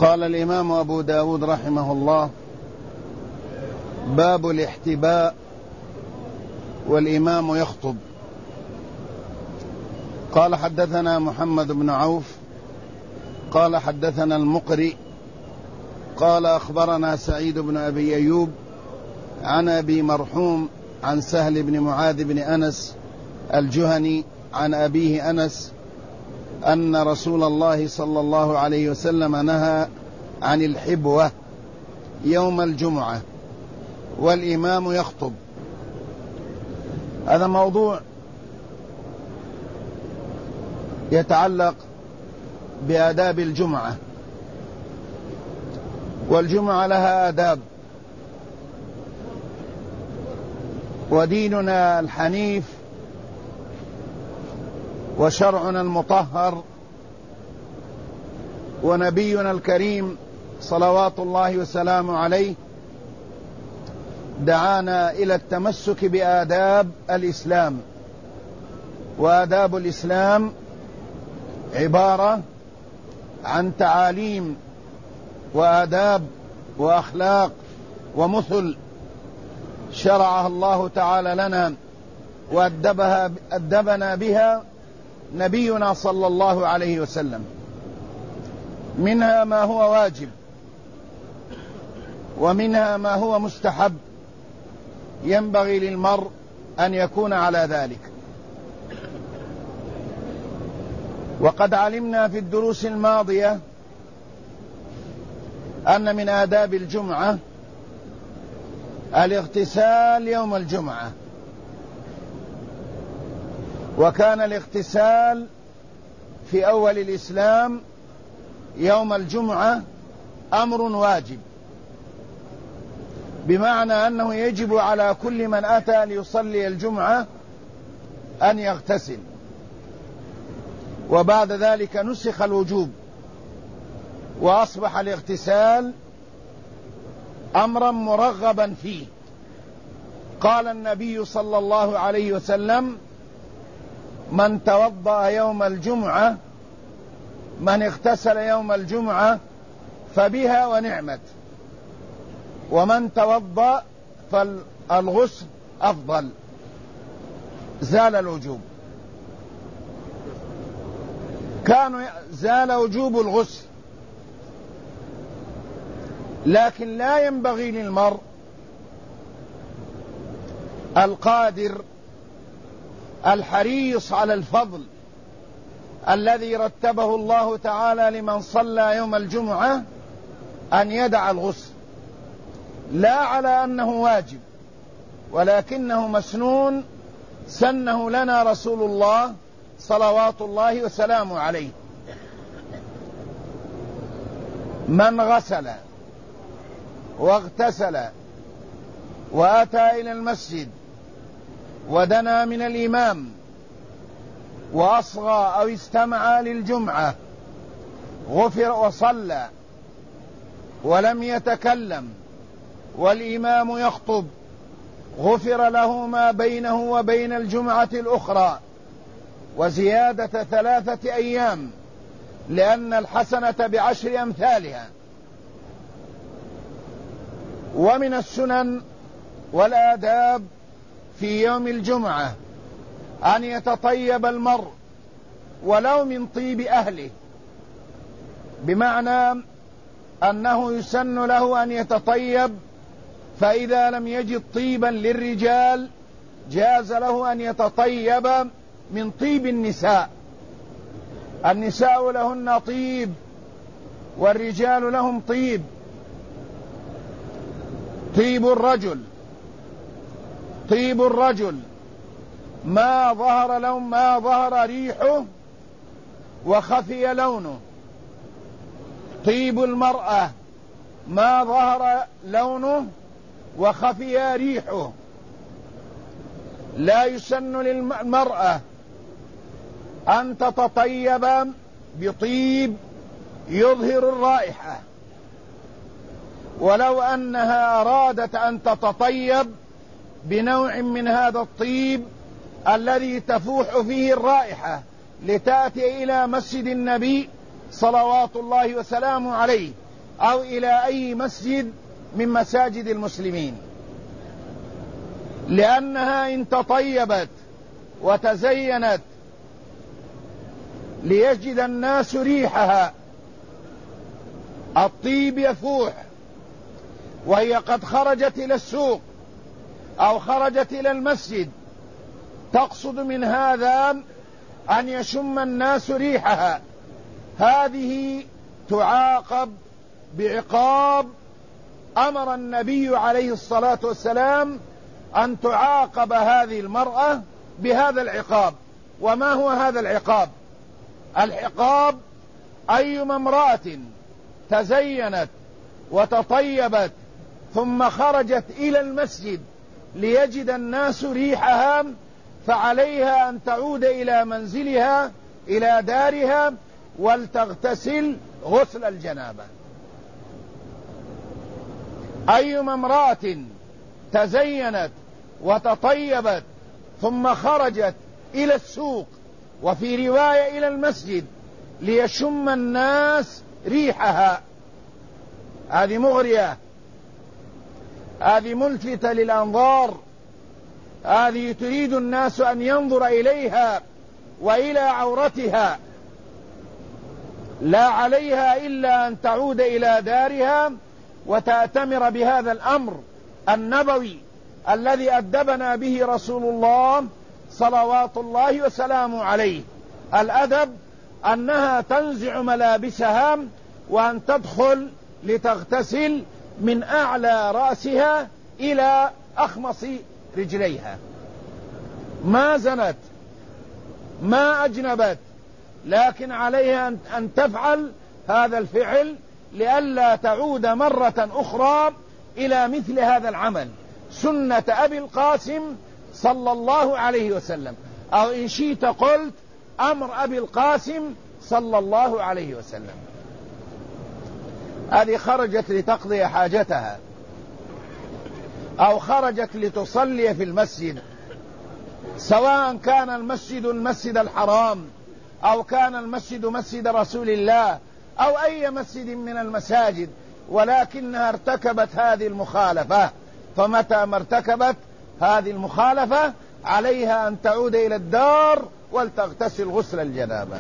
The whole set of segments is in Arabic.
قال الإمام أبو داود رحمه الله: باب الاحتباء والإمام يخطب. قال: حدثنا محمد بن عوف قال حدثنا المقري قال أخبرنا سعيد بن أبي أيوب عن أبي مرحوم عن سهل بن معاذ بن أنس الجهني عن أبيه أنس أن رسول الله صلى الله عليه وسلم نهى عن الحبوة يوم الجمعة والإمام يخطب. هذا موضوع يتعلق بآداب الجمعة، والجمعة لها آداب، وديننا الحنيف وشرعنا المطهر ونبينا الكريم صلوات الله وسلامه عليه دعانا إلى التمسك بآداب الإسلام. وآداب الإسلام عبارة عن تعاليم وآداب وأخلاق ومثل شرعها الله تعالى لنا وأدبنا بها نبينا صلى الله عليه وسلم. منها ما هو واجب، ومنها ما هو مستحب ينبغي للمرء أن يكون على ذلك. وقد علمنا في الدروس الماضية أن من آداب الجمعة الاغتسال يوم الجمعة، وكان الاغتسال في أول الإسلام يوم الجمعة أمر واجب، بمعنى أنه يجب على كل من أتى ليصلي الجمعة أن يغتسل. وبعد ذلك نسخ الوجوب وأصبح الاغتسال أمرا مرغبا فيه. قال النبي صلى الله عليه وسلم: من توضأ يوم الجمعة، من اغتسل يوم الجمعة فبها ونعمت، ومن توضأ فالغسل أفضل. زال الوجوب، زال وجوب الغسل، لكن لا ينبغي للمرء القادر الحريص على الفضل الذي رتبه الله تعالى لمن صلى يوم الجمعة أن يدع الغسل، لا على أنه واجب، ولكنه مسنون سنه لنا رسول الله صلوات الله وسلامه عليه. من غسل واغتسل وأتى إلى المسجد ودنا من الإمام وأصغى أو استمع للجمعة غفر، وصلى ولم يتكلم والإمام يخطب غفر له ما بينه وبين الجمعة الأخرى، وزيادة 3 أيام، لأن الحسنة ب10 أمثالها. ومن السنن والآداب في يوم الجمعة أن يتطيب المرء ولو من طيب أهله، بمعنى أنه يسن له أن يتطيب، فإذا لم يجد طيبا للرجال جاز له أن يتطيب من طيب النساء. النساء لهن طيب والرجال لهم طيب. طيب الرجل ما ظهر ريحه وخفي لونه. طيب المرأة ما ظهر لونه وخفي ريحه. لا يسن للمرأة أن تتطيب بطيب يظهر الرائحة، ولو أنها أرادت أن تتطيب بنوع من هذا الطيب الذي تفوح فيه الرائحة لتأتي إلى مسجد النبي صلوات الله وسلامه عليه أو إلى أي مسجد من مساجد المسلمين، لأنها إن تطيبت وتزينت ليجد الناس ريحها، الطيب يفوح وهي قد خرجت إلى السوق أو خرجت إلى المسجد، تقصد من هذا أن يشم الناس ريحها، هذه تعاقب بعقاب أمر النبي عليه الصلاة والسلام أن تعاقب هذه المرأة بهذا العقاب. وما هو هذا العقاب؟ العقاب أيما امرأة تزينت وتطيبت ثم خرجت إلى المسجد ليجد الناس ريحها، فعليها أن تعود إلى منزلها إلى دارها ولتغتسل غسل الجنابة. أيما امرأة تزينت وتطيبت ثم خرجت إلى السوق وفي رواية إلى المسجد ليشم الناس ريحها، هذه مغرية، هذه ملفتة للأنظار، هذه تريد الناس أن ينظر إليها وإلى عورتها، لا عليها إلا أن تعود إلى دارها وتأتمر بهذا الأمر النبوي الذي أدبنا به رسول الله صلوات الله وسلامه عليه. الأدب أنها تنزع ملابسها وأن تدخل لتغتسل من أعلى رأسها إلى أخمص رجليها، ما زنت ما أجنبت، لكن عليها أن تفعل هذا الفعل لئلا تعود مرة أخرى إلى مثل هذا العمل، سنة أبي القاسم صلى الله عليه وسلم، أو إن شئت قلت أمر أبي القاسم صلى الله عليه وسلم. هذه خرجت لتقضي حاجتها أو خرجت لتصلي في المسجد، سواء كان المسجد المسجد الحرام أو كان المسجد مسجد رسول الله أو أي مسجد من المساجد، ولكنها ارتكبت هذه المخالفة، فمتى ما ارتكبت هذه المخالفة عليها أن تعود إلى الدار ولتغتسل غسل الجنابة.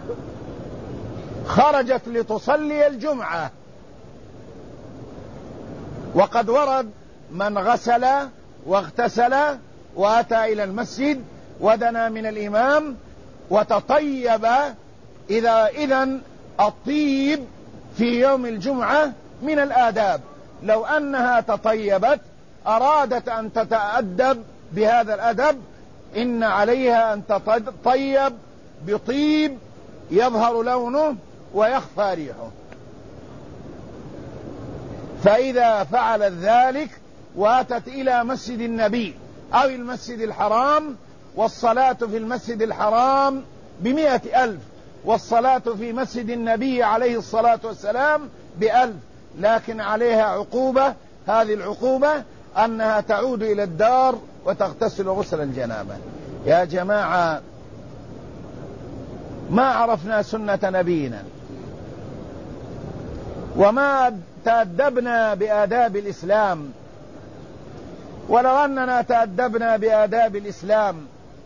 خرجت لتصلي الجمعة، وقد ورد من غسل واغتسل وأتى إلى المسجد ودنا من الإمام وتطيب، إذن الطيب في يوم الجمعة من الآداب. لو أنها تطيبت أرادت أن تتأدب بهذا الأدب، إن عليها أن تطيب بطيب يظهر لونه ويخفى ريحه. فإذا فعلت ذلك واتت إلى مسجد النبي أو المسجد الحرام، والصلاة في المسجد الحرام ب100,000 والصلاة في مسجد النبي عليه الصلاة والسلام ب1000، لكن عليها عقوبة، هذه العقوبة أنها تعود إلى الدار وتغتسل غسل الجنابة. يا جماعة، ما عرفنا سنة نبينا وما تأدبنا بآداب الإسلام، ولو أننا تأدبنا بآداب الإسلام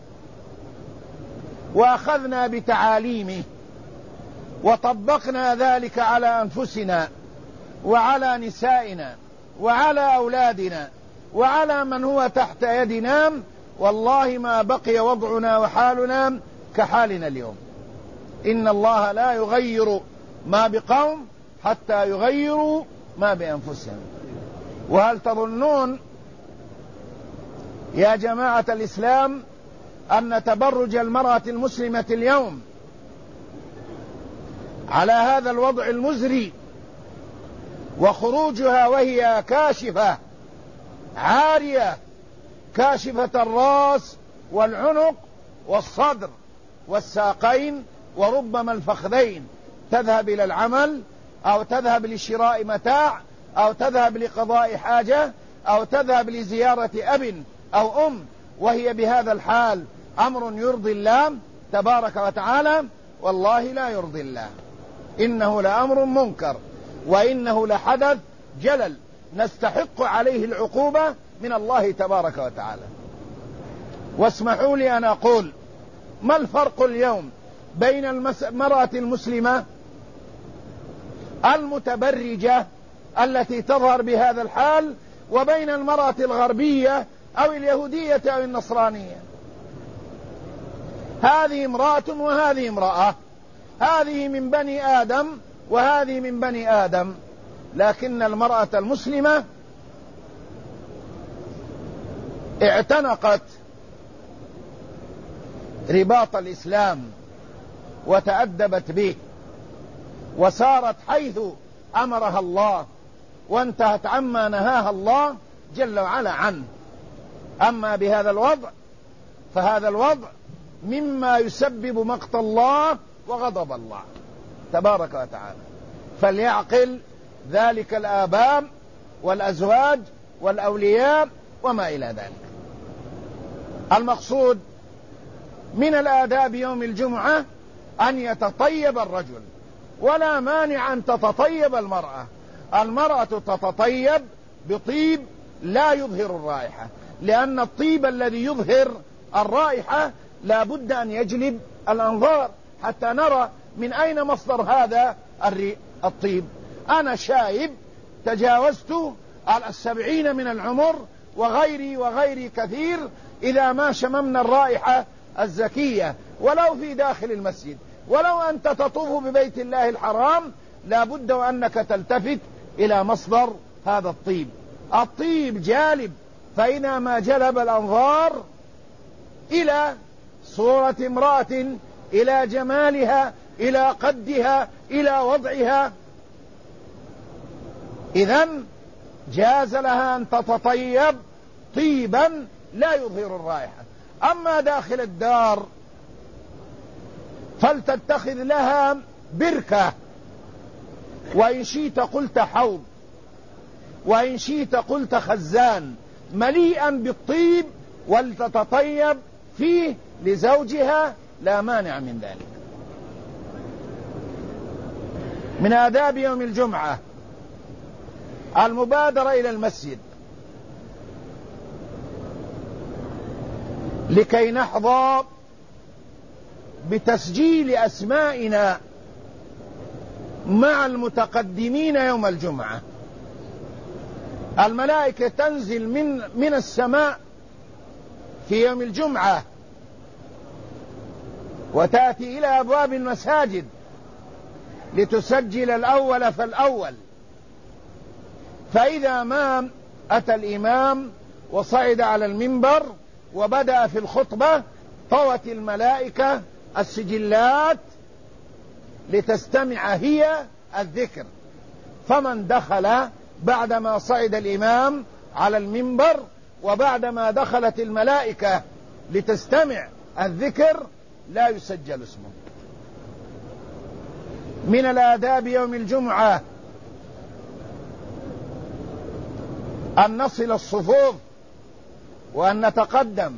وأخذنا بتعاليمه وطبقنا ذلك على أنفسنا وعلى نسائنا وعلى أولادنا وعلى من هو تحت يدنا، والله ما بقي وضعنا وحالنا كحالنا اليوم. إن الله لا يغير ما بقوم حتى يغيروا ما بأنفسهم. وهل تظنون يا جماعة الإسلام أن تبرج المرأة المسلمة اليوم على هذا الوضع المزري وخروجها وهي كاشفة عارية، كاشفة الرأس والعنق والصدر والساقين وربما الفخذين، تذهب إلى العمل أو تذهب لشراء متاع أو تذهب لقضاء حاجة أو تذهب لزيارة أب أو أم وهي بهذا الحال، أمر يرضي الله تبارك وتعالى؟ والله لا يرضي الله، إنه لأمر منكر. وإنه لحدث جلل نستحق عليه العقوبة من الله تبارك وتعالى. واسمحوا لي أن أقول: ما الفرق اليوم بين المرأة المسلمة المتبرجة التي تظهر بهذا الحال وبين المرأة الغربية أو اليهودية أو النصرانية؟ هذه امرأة وهذه امرأة، هذه من بني آدم وهذه من بني آدم، لكن المرأة المسلمة اعتنقت رباط الإسلام وتأدبت به وسارت حيث أمرها الله وانتهت عما نهاها الله جل وعلا عنه. أما بهذا الوضع فهذا الوضع مما يسبب مقت الله وغضب الله تبارك وتعالى. فليعقل ذلك الآباء والأزواج والأولياء وما إلى ذلك. المقصود من الآداب يوم الجمعة أن يتطيب الرجل، ولا مانع أن تتطيب المرأة. المرأة تتطيب بطيب لا يظهر الرائحة، لأن الطيب الذي يظهر الرائحة لا بد أن يجلب الأنظار حتى نرى من أين مصدر هذا الطيب. أنا شايب تجاوزت 70 من العمر، وغيري كثير، إذا ما شممنا الرائحة الزكية ولو في داخل المسجد، ولو أنت تطوف ببيت الله الحرام، لا بد أنك تلتفت إلى مصدر هذا الطيب. الطيب جالب، فإذا ما جلب الأنظار إلى صورة امرأة، إلى جمالها، إلى قدها، إلى وضعها، إذن جاز لها أن تتطيب طيبا لا يظهر الرائحة. أما داخل الدار فلتتخذ لها بركة، وإن شئت قلت حوض، وإن شئت قلت خزان مليئا بالطيب، ولتتطيب فيه لزوجها، لا مانع من ذلك. من آداب يوم الجمعة المبادرة إلى المسجد لكي نحظى بتسجيل أسمائنا مع المتقدمين يوم الجمعة. الملائكة تنزل من السماء في يوم الجمعة وتأتي إلى أبواب المساجد لتسجل الأول فالأول. فإذا ما أتى الإمام وصعد على المنبر وبدأ في الخطبة، طوت الملائكة السجلات لتستمع هي الذكر. فمن دخل بعدما صعد الإمام على المنبر وبعدما دخلت الملائكة لتستمع الذكر لا يسجل اسمه. من الآداب يوم الجمعة أن نصل الصفوف وأن نتقدم،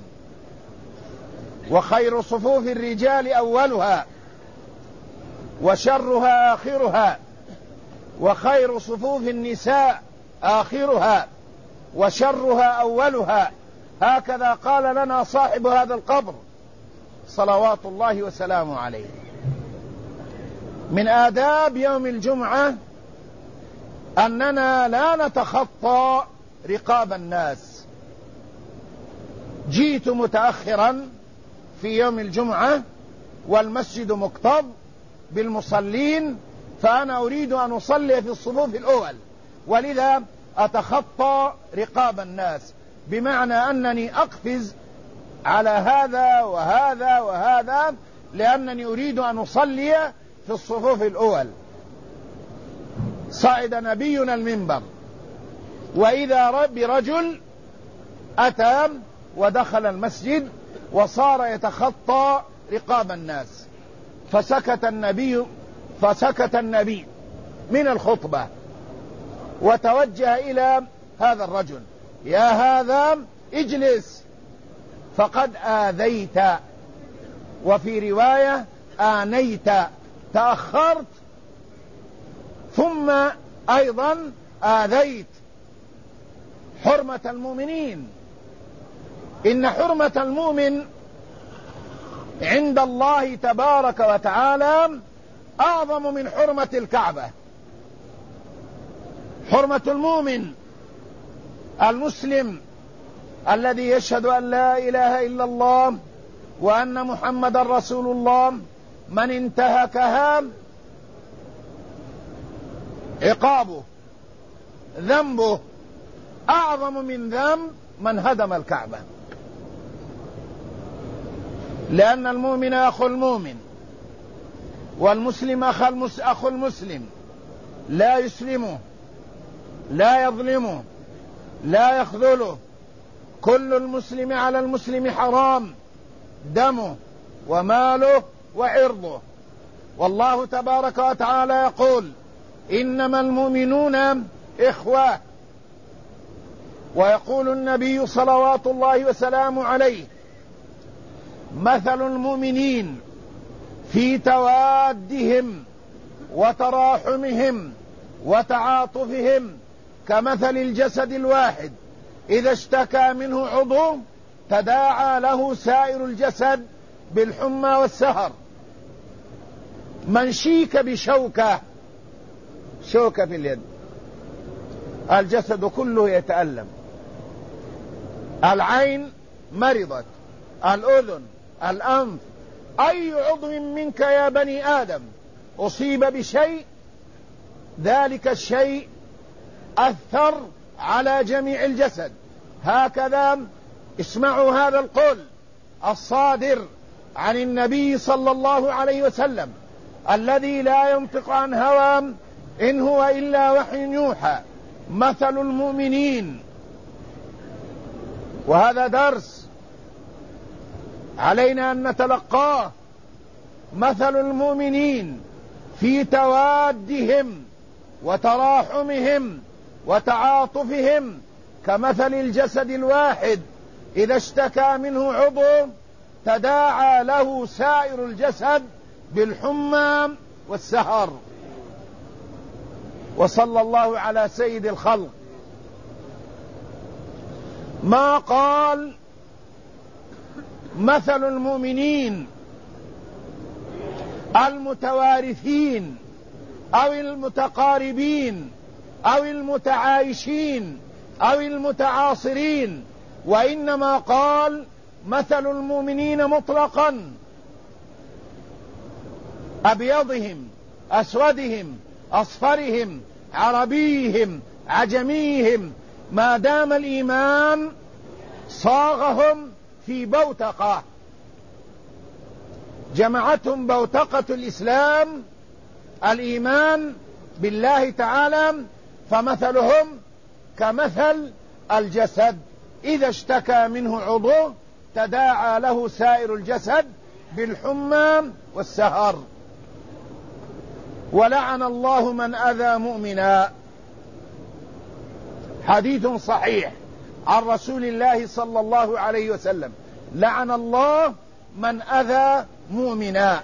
وخير صفوف الرجال أولها وشرها آخرها، وخير صفوف النساء آخرها وشرها أولها. هكذا قال لنا صاحب هذا القبر صلوات الله وسلامه عليه. من آداب يوم الجمعة أننا لا نتخطى رقاب الناس. جئت متأخرا في يوم الجمعة والمسجد مكتظ بالمصلين، فأنا أريد أن أصلي في الصفوف الأول، ولذا أتخطى رقاب الناس، بمعنى أنني أقفز على هذا وهذا وهذا، لأنني أريد أن أصلي في الصفوف الأول. صعد نبينا المنبر، وإذا برجل أتى ودخل المسجد وصار يتخطى رقاب الناس، فسكت النبي من الخطبة وتوجه إلى هذا الرجل: يا هذا اجلس فقد آذيت، وفي رواية آنيت، تأخرت ثم أيضا آذيت حرمة المؤمنين. إن حرمة المؤمن عند الله تبارك وتعالى أعظم من حرمة الكعبة. حرمة المؤمن المسلم الذي يشهد أن لا إله إلا الله وأن محمد رسول الله، من انتهكها عقابه ذنبه أعظم من ذنب من هدم الكعبة، لأن المؤمن أخو المؤمن والمسلم أخو المسلم، لا يسلمه، لا يظلمه، لا يخذله. كل المسلم على المسلم حرام دمه وماله وعرضه. والله تبارك وتعالى يقول: إنما المؤمنون إخوة. ويقول النبي صلوات الله وسلامه عليه: مثل المؤمنين في توادهم وتراحمهم وتعاطفهم كمثل الجسد الواحد إذا اشتكى منه عضو تداعى له سائر الجسد بالحمى والسهر. من شيك بشوكة، شوكة في اليد، الجسد كله يتألم. العين مرضت، الأذن، الأنف، أي عضو منك يا بني آدم أصيب بشيء، ذلك الشيء أثر على جميع الجسد. هكذا اسمعوا هذا القول الصادر عن النبي صلى الله عليه وسلم الذي لا ينطق عن هوى إن هو إلا وحي يوحى: مثل المؤمنين. وهذا درس علينا أن نتلقاه. مثل المؤمنين في توادهم وتراحمهم وتعاطفهم كمثل الجسد الواحد إذا اشتكى منه عضو تداعى له سائر الجسد بالحمى والسهر. وصلى الله على سيد الخلق. ما قال مثل المؤمنين المتوارثين أو المتقاربين أو المتعايشين أو المتعاصرين، وإنما قال مثل المؤمنين مطلقا: أبيضهم، أسودهم، أصفرهم، عربيهم، عجميهم، ما دام الإيمان صاغهم في بوتقة، جمعتهم بوتقة الإسلام الإيمان بالله تعالى، فمثلهم كمثل الجسد إذا اشتكى منه عضو تداعى له سائر الجسد بالحمى والسهر. ولعن الله من أذى مؤمنا. حديث صحيح عن رسول الله صلى الله عليه وسلم: لعن الله من أذى مؤمنا.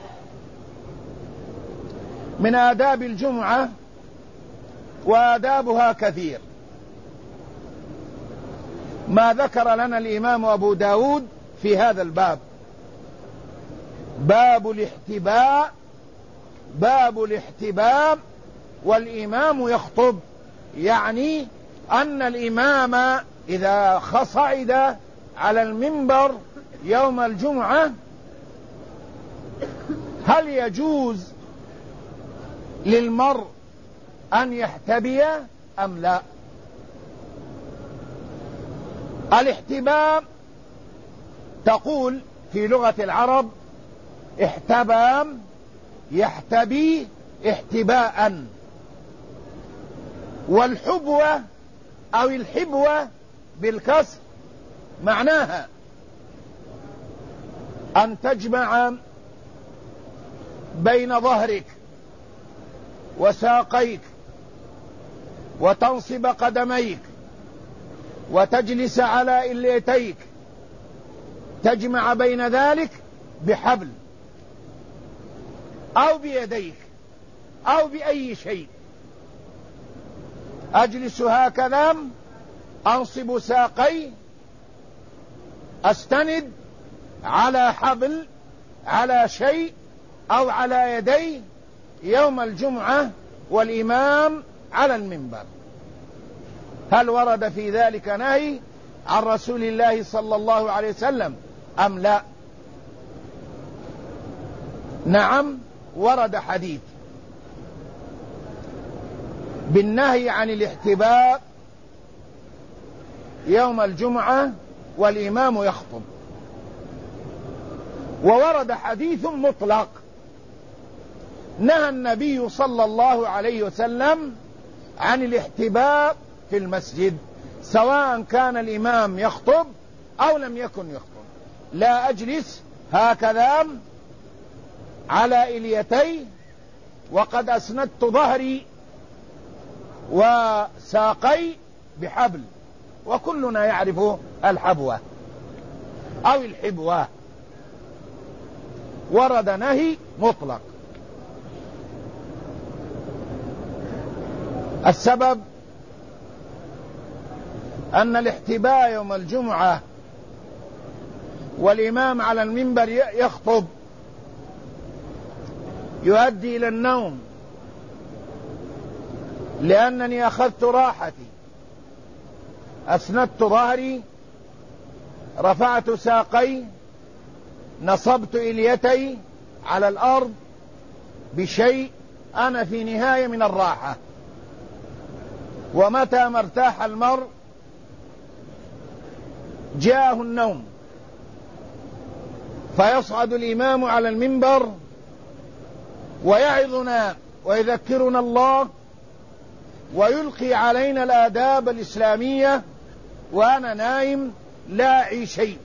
من آداب الجمعة، وآدابها كثير، ما ذكر لنا الإمام أبو داود في هذا الباب: باب الاحتباء، باب الاحتباء والإمام يخطب، يعني أن الإمام إذا صعد على المنبر يوم الجمعة هل يجوز للمرء أن يحتبي أم لا؟ الاحتباء تقول في لغة العرب احتبى، يحتبي احتباء. والحبوة أو الحبوة بالكسر معناها أن تجمع بين ظهرك وساقيك وتنصب قدميك وتجلس على إليتيك، تجمع بين ذلك بحبل أو بيديك أو بأي شيء. أجلس هكذا، أنصب ساقي، أستند على حبل، على شيء أو على يدي يوم الجمعة والإمام على المنبر. هل ورد في ذلك نهي عن رسول الله صلى الله عليه وسلم أم لا؟ نعم، ورد حديث بالنهي عن الاحتباء يوم الجمعة والإمام يخطب، وورد حديث مطلق نهى النبي صلى الله عليه وسلم عن الاحتباء في المسجد، سواء كان الإمام يخطب أو لم يكن يخطب. لا أجلس هكذا على إليتي وقد أسندت ظهري وساقي بحبل، وكلنا يعرف الحبوة أو الحبوة. ورد نهي مطلق. السبب أن الاحتباء يوم الجمعة والإمام على المنبر يخطب يؤدي إلى النوم، لأنني أخذت راحتي، أسندت ظهري، رفعت ساقي، نصبت إليتي على الأرض بشيء، أنا في نهاية من الراحة. ومتى ما ارتاح المرء جاءه النوم، فيصعد الإمام على المنبر ويعظنا ويذكرنا الله ويلقي علينا الآداب الإسلامية، وأنا نايم لا أعي شيء،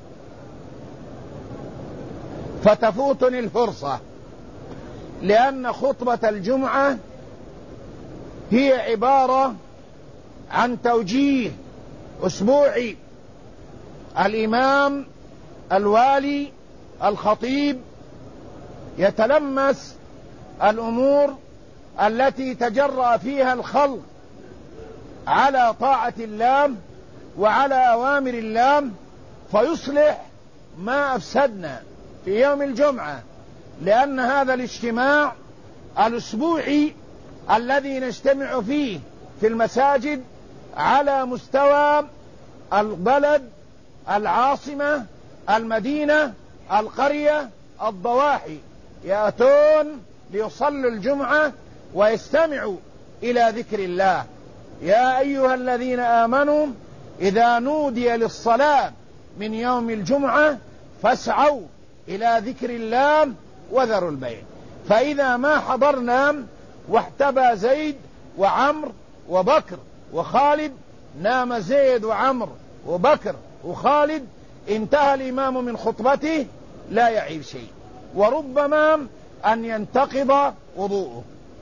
فتفوتني الفرصة، لأن خطبة الجمعة هي عبارة عن توجيه أسبوعي. الإمام الوالي الخطيب يتلمس الأمور التي تجرأ فيها الخلق على طاعة الله وعلى أوامر الله، فيصلح ما أفسدنا في يوم الجمعة. لأن هذا الاجتماع الأسبوعي الذي نجتمع فيه في المساجد على مستوى البلد، العاصمة، المدينة، القرية، الضواحي، يأتون ليصلوا الجمعة ويستمعوا إلى ذكر الله. يا أيها الذين آمنوا إذا نودي للصلاة من يوم الجمعة فاسعوا إلى ذكر الله وذروا البيع. فإذا ما حضرنا واحتبى زيد وعمر وبكر وخالد، نام زيد وعمر وبكر وخالد، انتهى الإمام من خطبته لا يعيب شيء، وربما أن ينتقض وضوءه،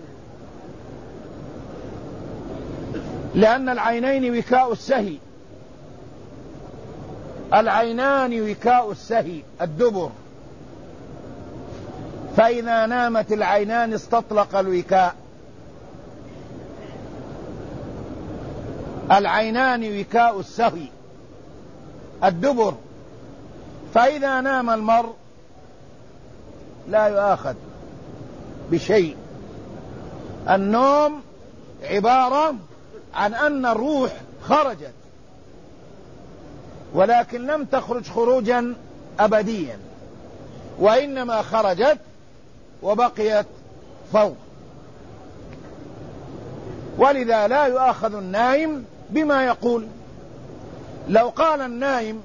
لأن العينين وكاء السهي، العينان وكاء السهي الدبر، فإذا نامت العينان استطلق الوكاء. العينان وكاء السهي الدبر، فإذا نام المرء لا يؤاخذ بشيء. النوم عبارة عن أن الروح خرجت، ولكن لم تخرج خروجا أبديا، وإنما خرجت وبقيت فوق. ولذا لا يؤاخذ النائم بما يقول. لو قال النائم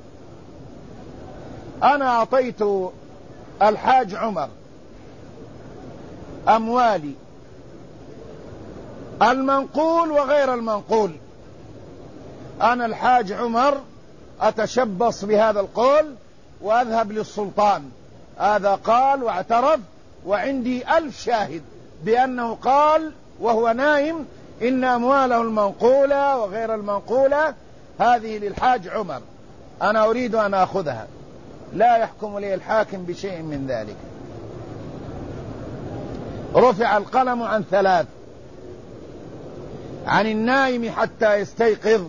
أنا أعطيت الحاج عمر أموالي المنقول وغير المنقول، أنا الحاج عمر أتشبص بهذا القول وأذهب للسلطان، هذا قال واعترف وعندي 1000 شاهد بأنه قال وهو نائم إن أمواله المنقولة وغير المنقولة هذه للحاج عمر، أنا أريد أن أخذها، لا يحكم لي الحاكم بشيء من ذلك. رفع القلم عن 3: عن النائم حتى يستيقظ،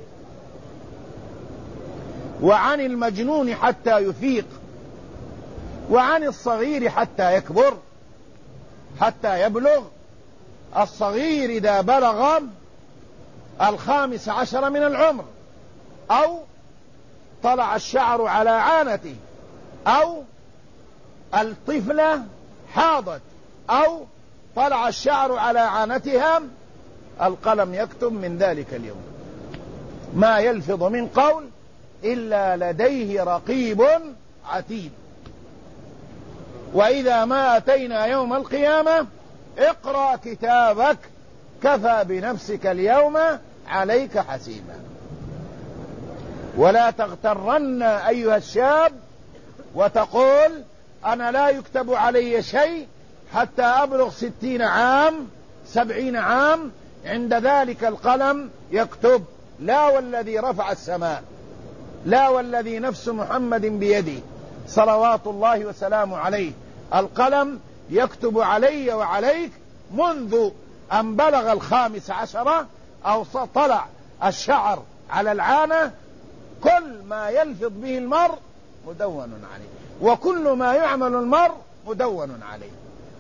وعن المجنون حتى يفيق، وعن الصغير حتى يكبر، حتى يبلغ. الصغير إذا بلغ 15 من العمر، أو طلع الشعر على عانته، أو الطفلة حاضت، أو طلع الشعر على عانتها، القلم يكتب من ذلك اليوم ما يلفظ من قول إلا لديه رقيب عتيد. وإذا ما أتينا يوم القيامة اقرأ كتابك كفى بنفسك اليوم عليك حسيبا. ولا تغترن أيها الشاب وتقول أنا لا يكتب علي شيء حتى أبلغ 60 عام 70 عام، عند ذلك القلم يكتب. لا والذي رفع السماء، لا والذي نفس محمد بيده صلوات الله وسلامه عليه، القلم يكتب علي وعليك منذ أن بلغ 15 أو طلع الشعر على العانة. كل ما يلفظ به المرء مدون عليه، وكل ما يعمل المرء مدون عليه.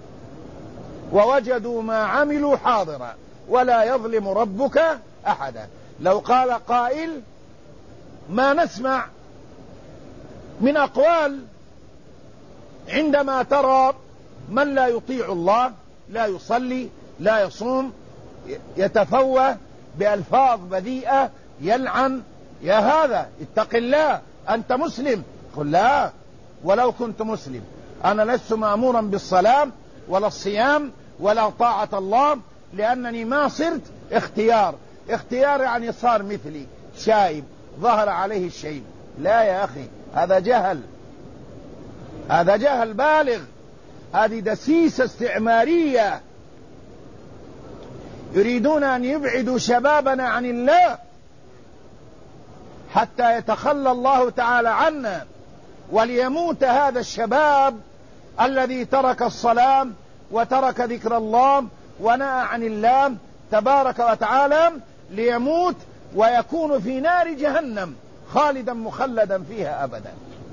ووجدوا ما عملوا حاضرا ولا يظلم ربك أحدا. لو قال قائل ما نسمع من أقوال عندما ترى من لا يطيع الله، لا يصلي، لا يصوم، يتفوه بألفاظ بذيئة، يلعن، يا هذا اتق الله أنت مسلم. قل لا، ولو كنت مسلم أنا لست مأمورا بالصلاة ولا الصيام ولا طاعة الله، لأنني ما صرت اختيار يعني صار مثلي شايب ظهر عليه الشيب. لا يا أخي، هذا جهل، هذا جهل بالغ، هذه دسيسة استعمارية. يريدون أن يبعدوا شبابنا عن الله حتى يتخلى الله تعالى عنا، وليموت هذا الشباب الذي ترك الصلاة وترك ذكر الله ونأى عن الله تبارك وتعالى، ليموت ويكون في نار جهنم خالدا مخلدا فيها أبدا،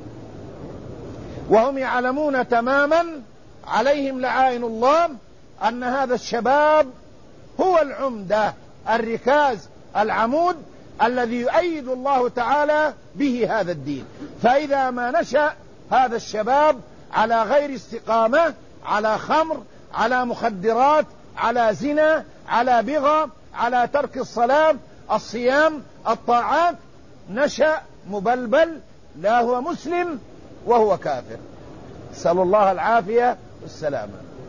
وهم يعلمون تماما عليهم لعائن الله أن هذا الشباب هو العمدة، الركاز، العمود الذي يؤيد الله تعالى به هذا الدين. فإذا ما نشأ هذا الشباب على غير استقامة، على خمر، على مخدرات، على زنا، على بغى، على ترك الصلاة، الصيام، الطاعات، نشأ مبلبل، لا هو مسلم وهو كافر. نسأل الله العافية والسلامة.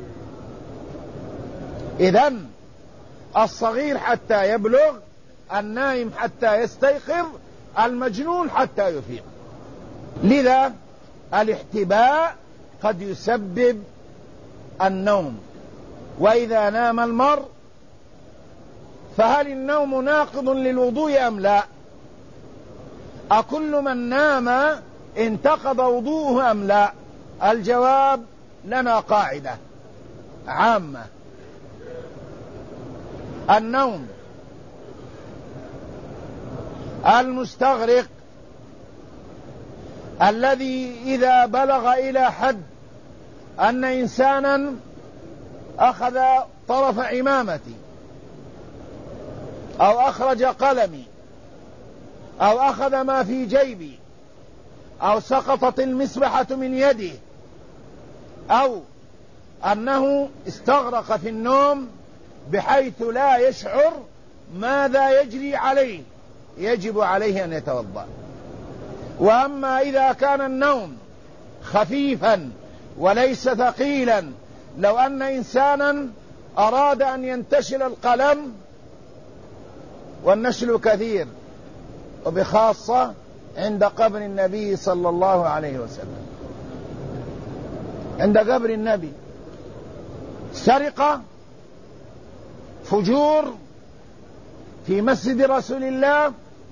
إذن الصغير حتى يبلغ، النائم حتى يستيقظ، المجنون حتى يفيق. لذا الاحتباء قد يسبب النوم. وإذا نام المرء فهل النوم ناقض للوضوء أم لا؟ أكل من نام انتقض وضوءه أم لا؟ الجواب لنا قاعدة عامة: النوم المستغرق الذي إذا بلغ إلى حد أن إنسانا أخذ طرف عمامتي أو أخرج قلمي أو أخذ ما في جيبي أو سقطت المسبحة من يده أو أنه استغرق في النوم بحيث لا يشعر ماذا يجري عليه، يجب عليه أن يتوضأ. وأما إذا كان النوم خفيفا وليس ثقيلا، لو أن إنسانا أراد أن ينتشل القلم، والنشل كثير وبخاصة عند قبر النبي صلى الله عليه وسلم، عند قبر النبي، سرقة، فجور في مسجد رسول الله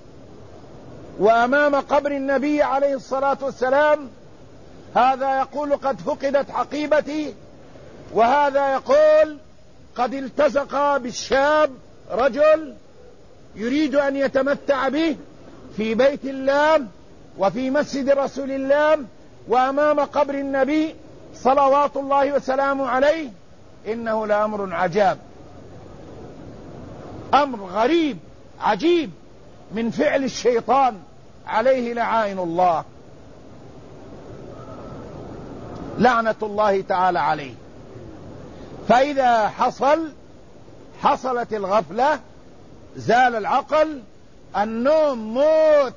وأمام قبر النبي عليه الصلاة والسلام، هذا يقول قد فقدت حقيبتي، وهذا يقول قد التصق بالشاب رجل يريد أن يتمتع به في بيت الله وفي مسجد رسول الله وأمام قبر النبي صلوات الله وسلامه عليه، إنه لأمر عجاب، أمر غريب عجيب من فعل الشيطان عليه لعائن الله، لعنة الله تعالى عليه. فإذا حصلت الغفلة زال العقل، النوم موت.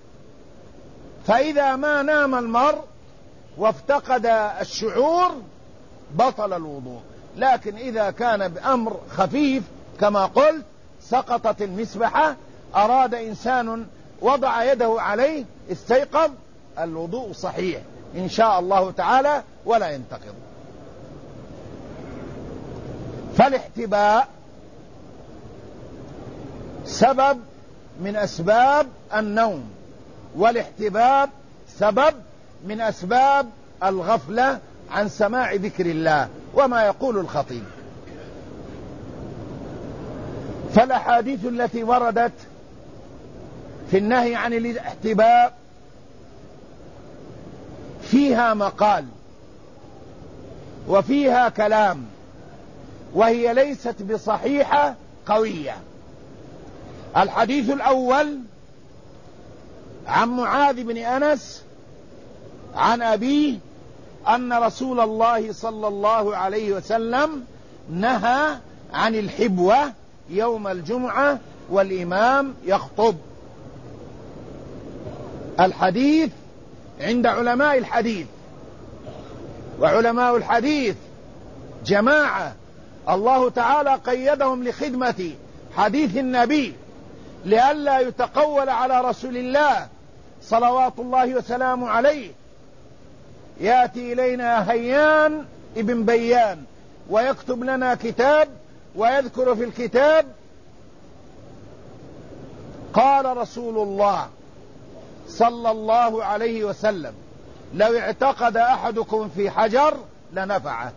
فإذا ما نام المرء وافتقد الشعور بطل الوضوء. لكن إذا كان بأمر خفيف كما قلت، سقطت المسبحة، أراد إنسان وضع يده عليه، استيقظ، الوضوء صحيح إن شاء الله تعالى ولا ينتقض. فالاحتباء سبب من أسباب النوم، والاحتباب سبب من أسباب الغفلة عن سماع ذكر الله وما يقول الخطيب. فالأحاديث التي وردت في النهي عن الاحتباء فيها مقال وفيها كلام، وهي ليست بصحيحة قوية. الحديث الأول عن معاذ بن أنس عن أبيه أن رسول الله صلى الله عليه وسلم نهى عن الحبوة يوم الجمعة والإمام يخطب. الحديث عند علماء الحديث، وعلماء الحديث جماعة الله تعالى قيدهم لخدمة حديث النبي لئلا يتقول على رسول الله صلوات الله وسلامه عليه. يأتي إلينا هيان ابن بيان ويكتب لنا كتاب ويذكر في الكتاب قال رسول الله صلى الله عليه وسلم لو اعتقد أحدكم في حجر لنفعه.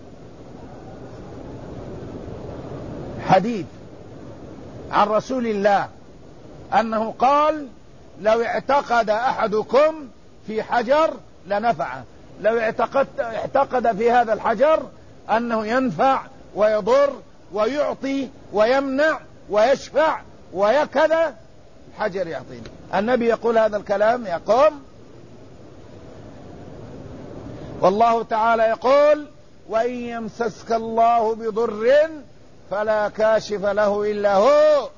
حديث عن رسول الله أنه قال لو اعتقد أحدكم في حجر لنفعه، لو اعتقد في هذا الحجر أنه ينفع ويضر ويعطي ويمنع ويشفع ويكذا، حجر يعطيني. النبي يقول هذا الكلام يقوم، والله تعالى يقول وإن يمسسك الله بضر فلا كاشف له إلا هو.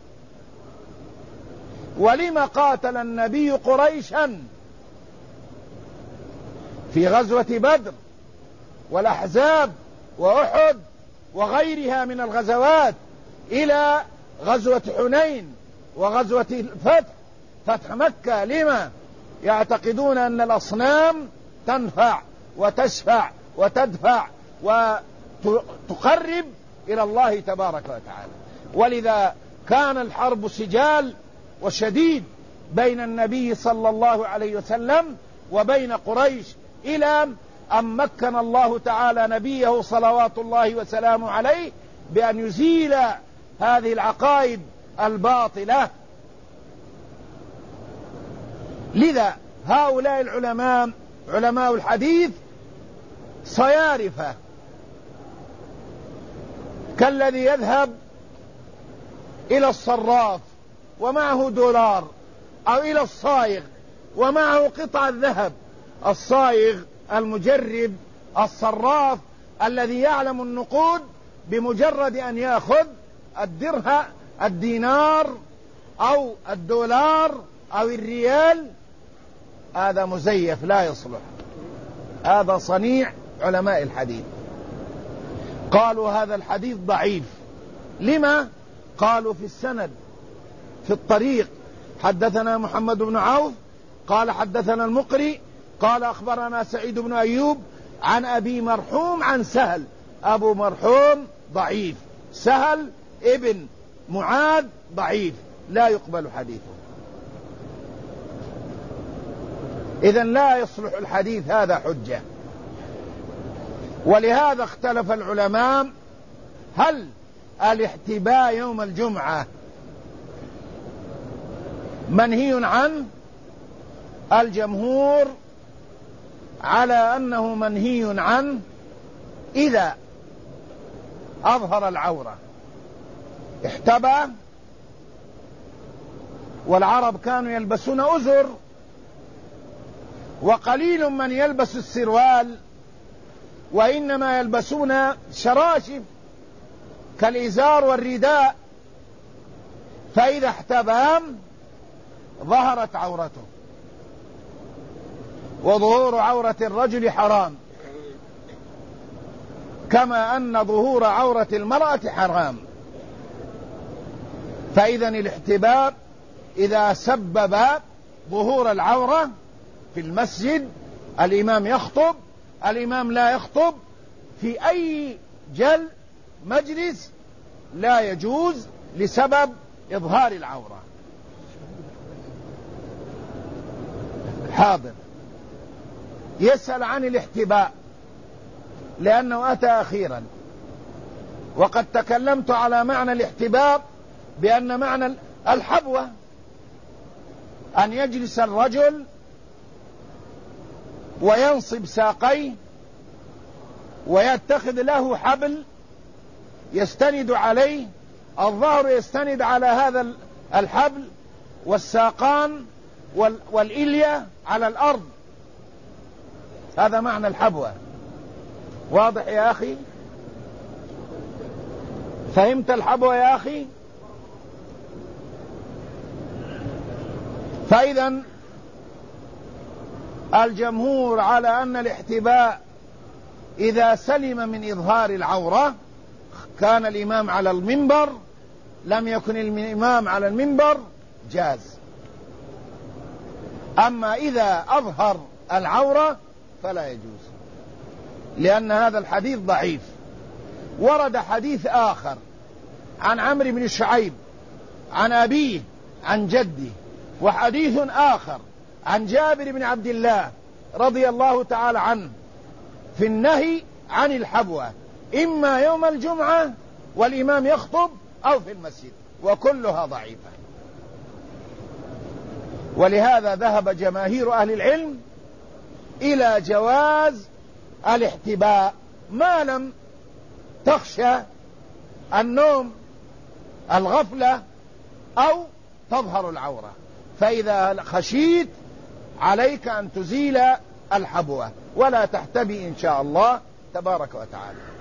ولما قاتل النبي قريشا في غزوة بدر والأحزاب وأحد وغيرها من الغزوات إلى غزوة حنين وغزوة الفتح، فتح مكة؟ لما؟ يعتقدون أن الأصنام تنفع وتشفع وتدفع وتقرب إلى الله تبارك وتعالى. ولذا كان الحرب سجال وشديد بين النبي صلى الله عليه وسلم وبين قريش، إلى أن مكن الله تعالى نبيه صلوات الله وسلامه عليه بأن يزيل هذه العقائد الباطلة. لذا هؤلاء العلماء علماء الحديث صيارفة، كالذي يذهب إلى الصراف ومعه دولار، أو إلى الصايغ ومعه قطع الذهب. الصايغ المجرب، الصراف الذي يعلم النقود بمجرد أن يأخذ الدرهم الدينار أو الدولار أو الريال، هذا مزيف لا يصلح. هذا صنيع علماء الحديث. قالوا هذا الحديث ضعيف. لما؟ قالوا في السند في الطريق حدثنا محمد بن عوف قال حدثنا المقري قال أخبرنا سعيد بن أيوب عن أبي مرحوم عن سهل. أبو مرحوم ضعيف، سهل ابن معاذ ضعيف، لا يقبل حديثه. إذن لا يصلح الحديث هذا حجة. ولهذا اختلف العلماء هل الاحتباء يوم الجمعة منهي عنه، الجمهور على أنه منهي عنه إذا أظهر العورة، احتبى، والعرب كانوا يلبسون أزر، وقليل من يلبس السروال، وإنما يلبسون شراشف كالإزار والرداء، فإذا احتبى ظهرت عورته، وظهور عورة الرجل حرام، كما أن ظهور عورة المرأة حرام. فإذا الاحتباب إذا سبب ظهور العورة في المسجد، الإمام يخطب، الإمام لا يخطب، في أي مجلس لا يجوز لسبب إظهار العورة. حاضر. يسأل عن الاحتباء لأنه أتى أخيرا، وقد تكلمت على معنى الاحتباء بأن معنى الحبوة أن يجلس الرجل وينصب ساقيه ويتخذ له حبل يستند عليه، الظهر يستند على هذا الحبل، والساقان والإلية على الأرض. هذا معنى الحبوة. واضح يا أخي؟ فهمت الحبوة يا أخي؟ فإذا الجمهور على أن الاحتباء إذا سلم من إظهار العورة، كان الإمام على المنبر، لم يكن الإمام على المنبر، جاز. أما إذا أظهر العورة فلا يجوز، لأن هذا الحديث ضعيف. ورد حديث آخر عن عمرو بن شعيب عن أبيه عن جده، وحديث آخر عن جابر بن عبد الله رضي الله تعالى عنه في النهي عن الحبوة، إما يوم الجمعة والإمام يخطب أو في المسجد، وكلها ضعيفة. ولهذا ذهب جماهير أهل العلم إلى جواز الاحتباء ما لم تخشى النوم، الغفلة، أو تظهر العورة. فإذا خشيت عليك أن تزيل الحبوة ولا تحتبي إن شاء الله تبارك وتعالى.